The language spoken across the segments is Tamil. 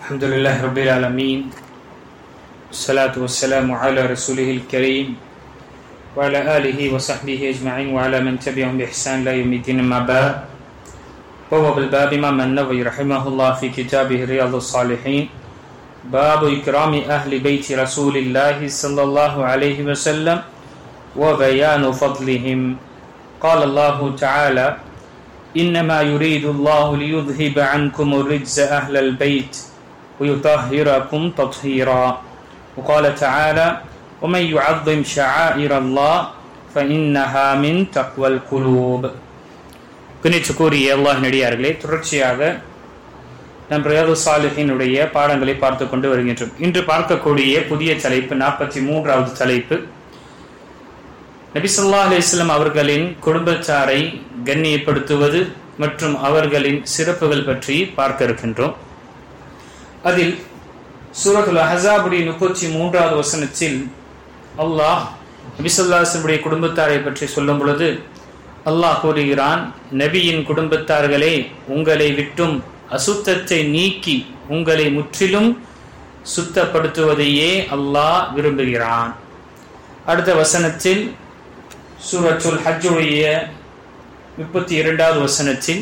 Alhamdulillah Rabbil Alameen. Salatu wassalamu ala rasulihil kareem wa ala alihi wa sahbihi ajma'in wa ala man tabi'ahum bi ihsan la yawmiddin amma ba'd. Wa huwa bil bab Imam an-Nawawi rahimahullah fi kitabih Riyadhus Salihin bab ikrami ahli bayti Rasulillah sallallahu alayhi wa sallam wa bayan fadlihim. Qala Allah ta'ala إنما يريد الله ليذهب عنكم الرجس أهل البيت ويطهركم تطهيرا وقال تعالى ومن يعظم شعائر الله فإنها من تقوى القلوب. கணித்துக்கூறிய அல்லாஹ் நடிகார்களே, தொடர்ச்சியாக நம் ரியாதுஸ் சாலிஹீனுடைய பாடங்களை பார்த்து கொண்டு வருகின்றோம். இன்று பார்க்கக்கூடிய புதிய தலைப்பு 43வது தலைப்பு, நபி ஸல்லல்லாஹு அலைஹி வஸல்லம் அவர்களின் குடும்பத்தாரை கண்ணியப்படுத்துவது மற்றும் அவர்களின் சிறப்புகள் பற்றி பார்க்க இருக்கின்றோம். அதில் சூரத்துல் அஹ்ஸாபுடைய 33வது வசனத்தில் அல்லாஹ் நபி ஸல்லல்லாஹு அலைஹி வஸல்லம் குடும்பத்தாரை பற்றி சொல்லும் பொழுது அல்லாஹ் கூறுகிறான், நபியின் குடும்பத்தார்களே, உங்களை விட்டும் அசுத்தத்தை நீக்கி உங்களை முற்றிலும் சுத்தப்படுத்துவதையே அல்லாஹ் விரும்புகிறான். அடுத்த வசனத்தில் சூரத்துல் ஹஜ்ஜுடைய 32வது வசனத்தில்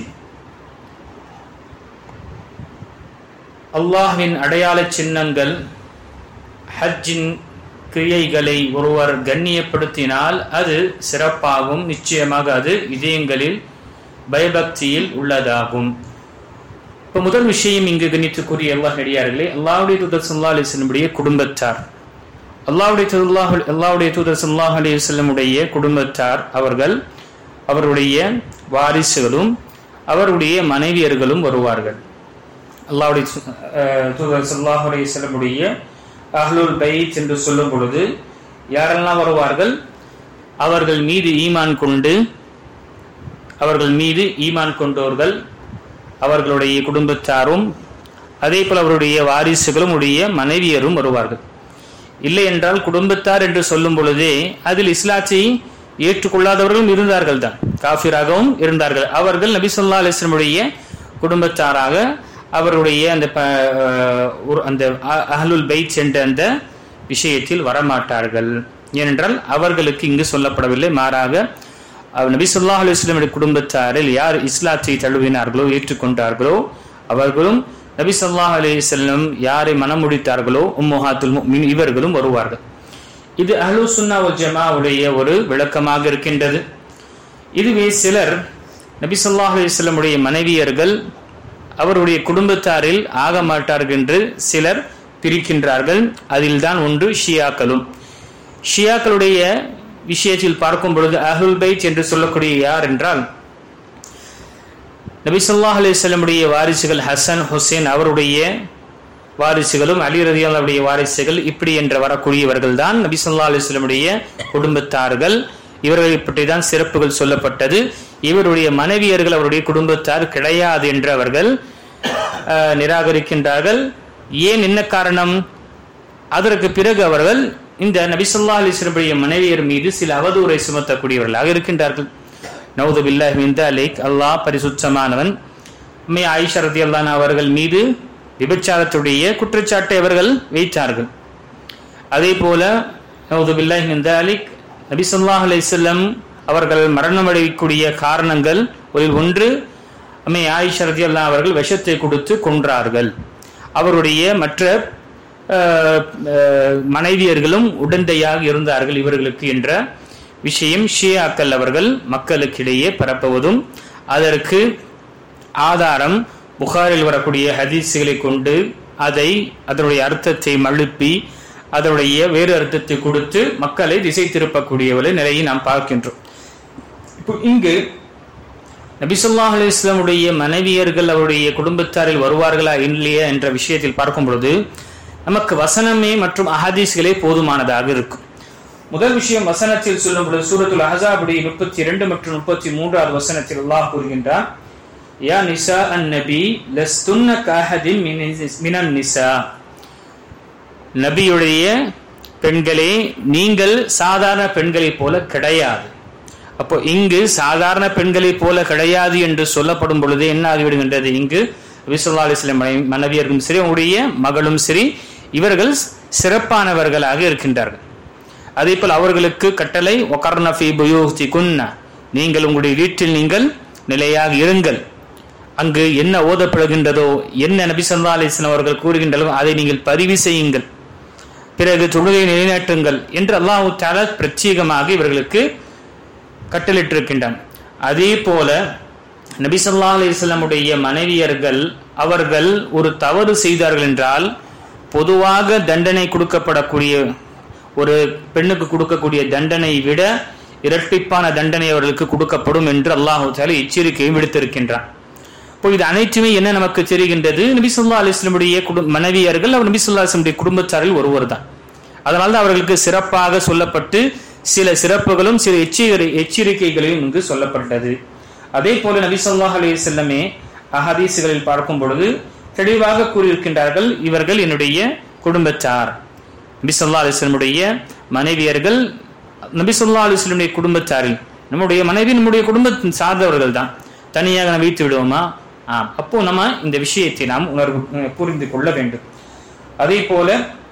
அல்லாஹ்வின் அடையாள சின்னங்கள் ஹஜ்ஜின் கிரியைகளை ஒருவர் கண்ணியப்படுத்தினால் அது சிறப்பாகும், நிச்சயமாக அது இதயங்களில் பயபக்தியில் உள்ளதாகும். இப்போ முதல் விஷயம் இங்கு கணித்துக்குரிய அல்லாஹ் நடிகார்களே, அல்லாஹ்வுடைய தூதர் ஸல்லல்லாஹு அலைஹி வஸல்லம் குடும்பத்தார், அல்லாஹ்வுடைய தூதர் ஸல்லல்லாஹு அலைஹி வஸல்லம் குடும்பத்தார் அவர்கள், அவருடைய வாரிசுகளும் அவருடைய மனைவியர்களும் வருவார்கள். அல்லாஹ்வுடைய தூதர் ஸல்லல்லாஹு அலைஹி வஸல்லம் அஹ்லுல் பைத் என்று சொல்லும் பொழுது யாரெல்லாம் வருவார்கள்? அவர்கள் மீது ஈமான் கொண்டோர்கள், அவர்களுடைய குடும்பத்தாரும், அதே போல் அவருடைய வாரிசுகளும் உடைய மனைவியரும் வருவார்கள். இல்லை என்றால் குடும்பத்தார் என்று சொல்லும் பொழுதே அதில் இஸ்லாத்தை ஏற்றுக்கொள்ளாதவர்களும் இருந்தார்கள் தான், காஃபிராகவும் இருந்தார்கள். அவர்கள் நபி ஸல்லல்லாஹு அலைஹி வஸல்லம் குடும்பத்தாராக அவருடைய அந்த அஹ்லுல் பைத் என்ற அந்த விஷயத்தில் வரமாட்டார்கள். ஏனென்றால் அவர்களுக்கு இங்கு சொல்லப்படவில்லை, மாறாக நபி ஸல்லல்லாஹு அலைஹி வஸல்லம் குடும்பத்தாரில் யார் இஸ்லாத்தை தழுவினார்களோ ஏற்றுக்கொண்டார்களோ அவர்களும், நபி ஸல்லல்லாஹு அலைஹி வஸல்லம் யாரை மனமுடித்தார்களோ உம்மஹாத்துல் முஃமினீன் இவர்களும் வருவார்கள். இது அஹ்லுஸ் சுன்னா வல் ஜமாஅவுடைய ஒரு விளக்கமாக இருக்கின்றது. இதுவே சிலர் நபி ஸல்லல்லாஹு அலைஹி வஸல்லம் மனைவியர்கள் அவருடைய குடும்பத்தாரில் ஆக மாட்டார்கள் என்று சிலர் பிரிக்கின்றார்கள். அதில் தான் ஒன்று ஷியாக்களும். ஷியாக்களுடைய விஷயத்தில் பார்க்கும் பொழுது அஹ்லுல் பைத் என்று சொல்லக்கூடிய யார் என்றால் நபி ஸல்லல்லாஹு அலைஹி வஸல்லம் வாரிசுகள் ஹசன் ஹுசைன் அவருடைய வாரிசுகளும் அலி ரலியல்லாஹு அன்ஹுடைய வாரிசுகள் இப்படி என்று வரக்கூடியவர்கள் தான் நபி ஸல்லல்லாஹு அலைஹி வஸல்லம் குடும்பத்தார்கள். இவர்களை பற்றி தான் சிறப்புகள் சொல்லப்பட்டது. இவருடைய மனைவியர்கள் அவருடைய குடும்பத்தார் கிடையாது என்று அவர்கள் நிராகரிக்கின்றார்கள். ஏன், என்ன காரணம்? அதற்கு பிறகு அவர்கள் இந்த நபி ஸல்லல்லாஹு அலைஹி வஸல்லம் மனைவியர் மீது சில அவதூறை சுமத்தக்கூடியவர்களாக இருக்கின்றார்கள். நவுது பில்லாஹி மின் தலிக். அல்லாஹ் பரிசுத்தமானவன். உம்மே ஆயிஷா ரலியல்லாஹு அன்ஹா அவர்கள் மீது விபச்சாரத்துடைய குற்றச்சாட்டை அவர்கள் வைத்தார்கள். அதே போல நவுது பில்லாஹி மின் தலிக், நபி ஸல்லல்லாஹு அலைஹி வஸல்லம் அவர்கள் மரணமடையக்கூடிய காரணங்கள் ஒன்று, உம்மே ஆயிஷா ரலியல்லாஹு அன்ஹா அவர்கள் விஷத்தை கொடுத்து கொன்றார்கள். அவருடைய மற்ற மனைவியர்களும் உடந்தையாக இருந்தார்கள் இவர்களுக்கு என்ற விஷயம் ஷியாக்கள் அவர்கள் மக்களுக்கிடையே பரப்புவதும், அதற்கு ஆதாரம் புகாரில் வரக்கூடிய ஹதீஸ்களை கொண்டு அதனுடைய அர்த்தத்தை மழுப்பி அதனுடைய வேறு அர்த்தத்தை கொடுத்து மக்களை திசை திருப்பக்கூடிய நிலையை நாம் பார்க்கின்றோம். இப்போ இங்கு நபி ஸல்லல்லாஹு அலைஹி வஸல்லம் மனைவியர்கள் அவருடைய குடும்பத்தாரில் வருவார்களா இல்லையா என்ற விஷயத்தில் பார்க்கும் பொழுது நமக்கு வசனமே மற்றும் அஹதீஸ்களே போதுமானதாக இருக்கும். முதல் விஷயம், வசனத்தில் சொல்லும் பொழுது சூரத்துல் அஹ்ஸாபுடைய 32 மற்றும் 33வது வசனத்தில் அல்லாஹ் கூறுகின்றான், யா நிசா அன்-நபி லஸ்துன்ன கஅஹதின் மினன் நிசா. நபியுடைய பெண்களே, நீங்கள் சாதாரண பெண்களை போல கிடையாது. அப்போ இங்கு சாதாரண பெண்களை போல கிடையாது என்று சொல்லப்படும் பொழுது என்ன ஆகிவிடுகின்றது? இங்கு நபி ஸல்லல்லாஹு அலைஹி வஸல்லம் மனைவியர்களும் சரி, அவருடைய மகளும் சரி, இவர்கள் சிறப்பானவர்களாக இருக்கின்றார்கள். அதே போல் அவர்களுக்கு கட்டளை வகர்ன ஃபீ புயூத்திகுன்ன, நீங்கள் உங்களுடைய வீட்டில் நீங்கள் நிலையாக இருங்கள். அங்கு என்ன ஓதப்படுகின்றதோ, என்ன நபி ஸல்லல்லாஹு அலைஹி வஸல்லம் அவர்கள் கூறுகின்றனோ அதை நீங்கள் பதிவு செய்யுங்கள், பிறகு தொழுகை நிலைநாட்டுங்கள் என்று அல்லாஹ் தஆலா பிரத்யேகமாக இவர்களுக்கு கட்டளிட்டிருக்கின்றான். அதே போல நபி ஸல்லல்லாஹு அலைஹி வஸல்லம் உடைய மனைவியர்கள் அவர்கள் ஒரு தவறு செய்தார்கள் என்றால் பொதுவாக தண்டனை கொடுக்கப்படக்கூடிய ஒரு பெண்ணுக்கு கொடுக்கக்கூடிய தண்டனை விட இரட்டிப்பான தண்டனை அவர்களுக்கு கொடுக்கப்படும் என்று அல்லாஹ் தஆலா எச்சரிக்கையை விடுத்திருக்கின்றான். இப்போ இது அனைத்துமே என்ன நமக்கு தெரிகின்றது, நபி ஸல்லல்லாஹு அலைஹி வஸல்லம் உடைய மனைவியர்கள் அவர் நபி ஸல்லல்லாஹு அலைஹி வஸல்லம் குடும்பத்தாரில் ஒருவர் தான். அதனால தான் அவர்களுக்கு சிறப்பாக சொல்லப்பட்டு சில சிறப்புகளும் சில எச்சரிக்கைகளையும் இங்கு சொல்லப்பட்டது. அதே போல நபி ஸல்லல்லாஹு அலைஹி வஸல்லமே அஹதீஸ்களில் பார்க்கும் பொழுது தெளிவாக கூறியிருக்கின்றார்கள், இவர்கள் என்னுடைய குடும்பத்தார். நபி ஸல்லல்லாஹு அலைஹி வஸல்லம் உடைய மனைவியர்கள் நபி ஸல்லல்லாஹு அலைஹி வஸல்லம் குடும்பத்தாரில், நம்முடைய மனைவி நம்முடைய குடும்பத்தின் சார்ந்தவர்கள் தான். தனியாக நாம் வைத்து விடுவோமா? அப்போ நம்ம இந்த விஷயத்தை நாம் புரிந்து கொள்ள வேண்டும். அதே போல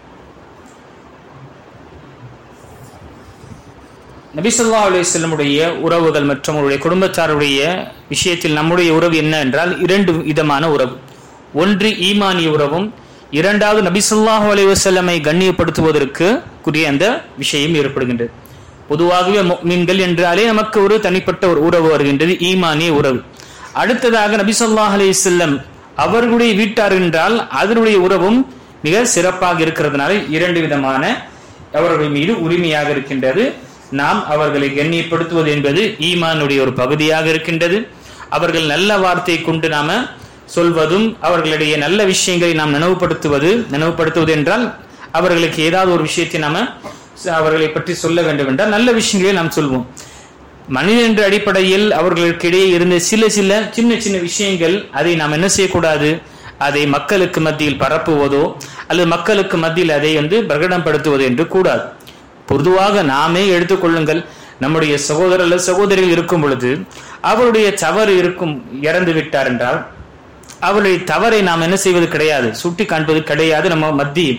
நபி ஸல்லல்லாஹு அலைஹி வஸல்லம் உடைய உறவுகள் மற்றும் அவருடைய குடும்பத்தாருடைய விஷயத்தில் நம்முடைய உறவு என்ன என்றால் இரண்டு விதமான உறவு. ஒன்று ஈமானிய உறவும், இரண்டாவது நபி ஸல்லல்லாஹு அலைஹி வஸல்லமை கண்ணியப்படுத்துவதற்கு கூடிய அந்த விஷயம் ஏற்படுகின்றது. பொதுவாகவே முஃமின்கள் என்றாலே நமக்கு ஒரு தனிப்பட்ட ஒரு உறவு வருகின்றது, ஈமானிய உறவு. அடுத்ததாக நபி ஸல்லல்லாஹு அலைஹி வஸல்லம் அவர்களுடைய வீட்டார் என்றால் அதனுடைய உறவும் மிக சிறப்பாக இருக்கிறதுனால இரண்டு விதமான அவர்கள் மீது உரிமையாக இருக்கின்றது. நாம் அவர்களை கண்ணியப்படுத்துவது என்பது ஈமானுடைய ஒரு பகுதியாக இருக்கின்றது. அவர்கள் நல்ல வார்த்தை கொண்டு நாம சொல்வதும் அவர்களுடைய நல்ல விஷயங்களை நாம் நினைவுபடுத்துவது என்றால் அவர்களுக்கு ஏதாவது ஒரு விஷயத்தை நாம அவர்களை பற்றி சொல்ல வேண்டும் என்றால் நல்ல விஷயங்களை நாம் சொல்வோம். மனிதன் என்ற அடிப்படையில் அவர்களுக்கிடையே இருந்த சில சின்ன சின்ன விஷயங்கள் அதை நாம் என்ன செய்யக்கூடாது, அதை மக்களுக்கு மத்தியில் பரப்புவதோ அல்லது மக்களுக்கு மத்தியில் அதை பிரகடனப்படுத்துவது என்று கூடாது. பொதுவாக நாமே எடுத்துக்கொள்ளுங்கள், நம்முடைய சகோதரர் அல்லது சகோதரிகள் இருக்கும் பொழுது அவருடைய தவறு இறந்து விட்டார் என்றால் அவருடைய தவறை நாம் என்ன செய்வது கிடையாது, சுட்டி காண்பது கிடையாது. நம்ம மத்தியில்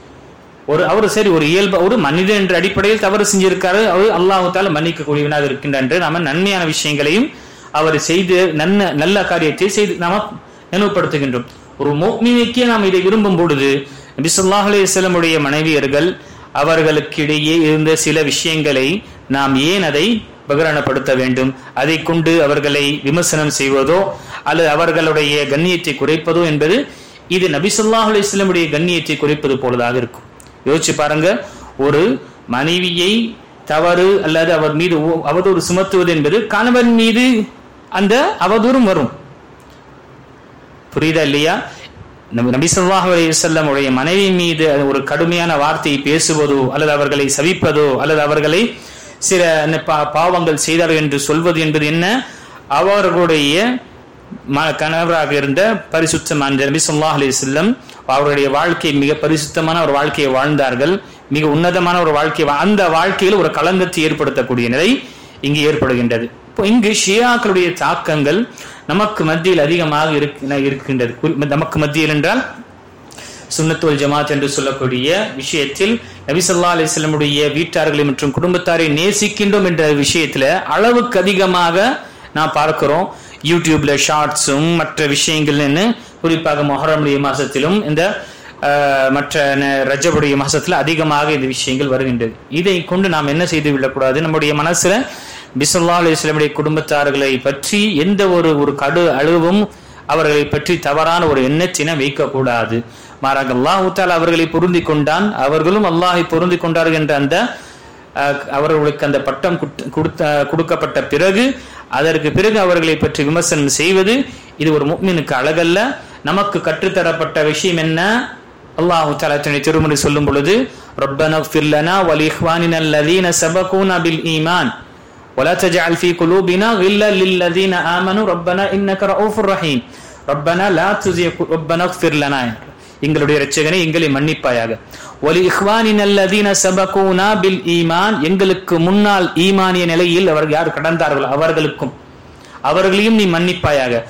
ஒரு இயல்பு ஒரு மனிதன் என்ற அடிப்படையில் தவறு செஞ்சிருக்காரு, அவர் அல்லாஹ் தஆலா மன்னிக்க கூடியவனாக இருக்கின்றார் என்று நாம நன்மையான விஷயங்களையும் அவர் செய்து நல்ல காரியத்தை செய்து நாம நினைவுபடுத்துகின்றோம். ஒரு முஃமினுக்கே நாம் இதை விரும்பும் பொழுது நபி ஸல்லல்லாஹு அலைஹி வஸல்லம் உடைய மனைவியர்கள் அவர்களுக்கிடையே இருந்த சில விஷயங்களை நாம் ஏன் அதை பகிரங்கப்படுத்த வேண்டும், அதை கொண்டு அவர்களை விமர்சனம் செய்வதோ அல்லது அவர்களுடைய கண்ணியத்தை குறைப்பதோ என்பது இது நபி ஸல்லல்லாஹு அலைஹி வஸல்லம் உடைய கண்ணியத்தை குறைப்பது போலதாக இருக்கும். யோசிச்சு பாருங்க, ஒரு மனைவியை தவறு அல்லது அவர் மீது அவதூறு சுமத்துவது என்பது கணவன் மீது அந்த அவதூறும் வரும். புரியுதா இல்லையா? நபி ஸல்லல்லாஹு அலைஹி வஸல்லம் உடைய மனைவி மீது ஒரு கடுமையான வார்த்தையை பேசுவதோ அல்லது அவர்களை சபிப்பதோ அல்லது அவர்களை சில பாவங்கள் செய்தார்கள் என்று சொல்வது என்பது என்ன, அவர்களுடைய கணவராக இருந்த பரிசுத்தமான நபி ஸல்லல்லாஹு அலைஹி வஸல்லம் அவருடைய வாழ்க்கை மிக பரிசுத்தமான ஒரு வாழ்க்கையை வாழ்ந்தார்கள், மிக உன்னதமான ஒரு வாழ்க்கை, அந்த வாழ்க்கையில் ஒரு களங்கத்தை ஏற்படுத்தக்கூடிய நிலை இங்கு ஏற்படுகின்றது. இப்போ இங்கு ஷியாக்களுடைய தாக்கங்கள் நமக்கு மத்தியில் அதிகமாக இருக்கின்றது. நமக்கு மத்தியில் என்றால் சுன்னத் வல் ஜமாத் என்று சொல்லக்கூடிய விஷயத்தில் நபி ஸல்லல்லாஹு அலைஹி வஸல்லம் உடைய வீட்டார்களை மற்றும் குடும்பத்தாரை நேசிக்கின்றோம் என்ற விஷயத்துல அளவுக்கு அதிகமாக நாம் பார்க்கிறோம். யூடியூப்ல ஷார்ட்ஸும் மற்ற விஷயங்கள், குறிப்பாக முஹர்ரமுடைய மாசத்திலும் இந்த மற்ற ரஜபுடைய மாசத்துல அதிகமாக இந்த விஷயங்கள் வருகின்றது. இதை கொண்டு நாம் என்ன செய்து விடக்கூடாது, நம்முடைய மனசுல நபி ஸல்லல்லாஹு அலைஹி வஸல்லம் குடும்பத்தார்களை பற்றி எந்த ஒரு கடு அழுவும் அவர்களை பற்றி தவறான ஒரு எண்ணத்தினை வைக்கக்கூடாது. மாறாக அல்லாஹ் தஆலா அவர்களை பொருந்தி கொண்டான், அவர்களும் அல்லாஹை பொருந்தி கொண்டார்கள் என்ற அந்த அவர்களுக்கு அந்த பட்டம் கொடுக்கப்பட்ட பிறகு அதற்கு பிறகு அவர்களை பற்றி விமர்சனம் செய்வது இது ஒரு முஃமினுக்கு அழகல்ல. நமக்கு கற்றுத்தரப்பட்ட விஷயம் என்ன, அல்லாஹ் தஆலா தன்னுடைய திருமறை சொல்லும் பொழுது ரப்பனா ஃபிர் லனா வ லிஇஹ்வானினா அல்லதீன சபகூனா பில் ஈமான் ولا تجعل في قلوبنا غلا للذين آمنوا ربنا إنك رؤوف رحيم ربنا لا تزغ ربنا اغفر لنا, எங்களுடைய இரட்சகனே எங்களை மன்னிப்பாயாக, வலி இஹ்வானினல் லதீன சபகூனா பில் ஈமான், எங்களுக்கு முன்னால் ஈமானிய நிலையில் அவர்கள் யார் கடந்தார்கள் அவர்களையும் நீ மன்னிப்பாயாக.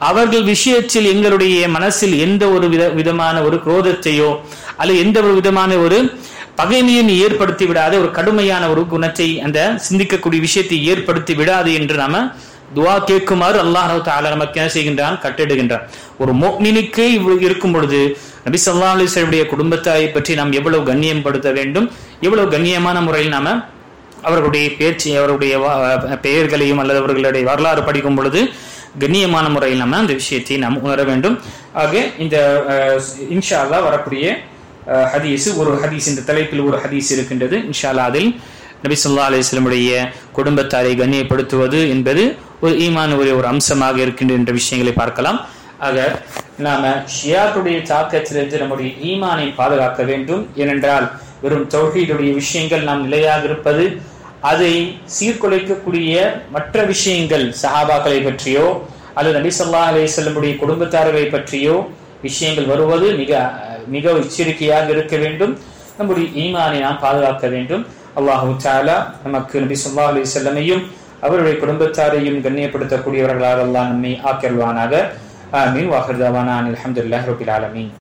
அவர்கள் விஷயத்தில் எங்களுடைய மனசில் எந்த ஒரு விதமான ஒரு குரோதத்தையோ அல்லது எந்த ஒரு விதமான ஒரு பகைமையை ஏற்படுத்தி விடாத ஒரு கடுமையான ஒரு குணத்தை அந்த சிந்திக்கக்கூடிய விஷயத்தை ஏற்படுத்தி விடாது என்று நாம துவா கேட்குமாறு அல்லாஹ் தஆலா நமக்கு என்ன செய்கின்றான், கட்டிடுகின்றான். ஒரு முஃமினுக்கு இருக்கும் பொழுது நபி ஸல்லல்லாஹு அலைஹி வஸல்லம் குடும்பத்தாரை பற்றி நாம் எவ்வளவு கண்ணியப்படுத்த வேண்டும், எவ்வளவு கண்ணியமான முறையில் நாம அவர்களுடைய பேச்சு, அவருடைய பெயர்களையும் அல்லது அவர்களுடைய வரலாறு படிக்கும் பொழுது கண்ணியமான முறையில் நம்ம அந்த விஷயத்தை நாம் உணர வேண்டும். ஆக இந்த இன்ஷா அல்லாஹ் வரக்கூடிய ஹதீஸ், ஒரு ஹதீஸ், இந்த தலைப்பில் ஒரு ஹதீஸ் இருக்கின்றது. இன்ஷா அல்லாஹ் அதில் நபி ஸல்லல்லாஹு அலைஹி வஸல்லம் குடும்பத்தாரை கண்ணியப்படுத்துவது என்பது ஒரு ஈமானுடைய ஒரு அம்சமாக இருக்கின்ற என்ற விஷயங்களை பார்க்கலாம். ஆக நாம ஷியாத்துடைய தாக்கத்திலிருந்து நம்முடைய ஈமானை பாதுகாக்க வேண்டும். ஏனென்றால் வெறும் தௌஹீதுடைய விஷயங்கள் நாம் நிலையாக இருப்பது, அதை சீர்குலைக்கக்கூடிய மற்ற விஷயங்கள் சஹாபாக்களை பற்றியோ அல்லது நபி ஸல்லல்லாஹு அலைஹி வஸல்லம் குடும்பத்தார்களை பற்றியோ விஷயங்கள் வருவது மிக மிக எச்சரிக்கையாக இருக்க வேண்டும். நம்முடைய ஈமானை நாம் பாதுகாக்க வேண்டும். அல்லாஹு தஆலா நமக்கு நபி ஸல்லல்லாஹு அலைஹி வஸல்லமையும் அவருடைய குடும்பத்தாரையும் கண்ணியப்படுத்தக்கூடியவர்களாக அல்லாஹ் நம்மை ஆக்கியருள்வானாக. ஆமீன். வாஹிர் தஅவானா அல்ஹம்துலில்லாஹி ரப்பில் ஆலமீன்.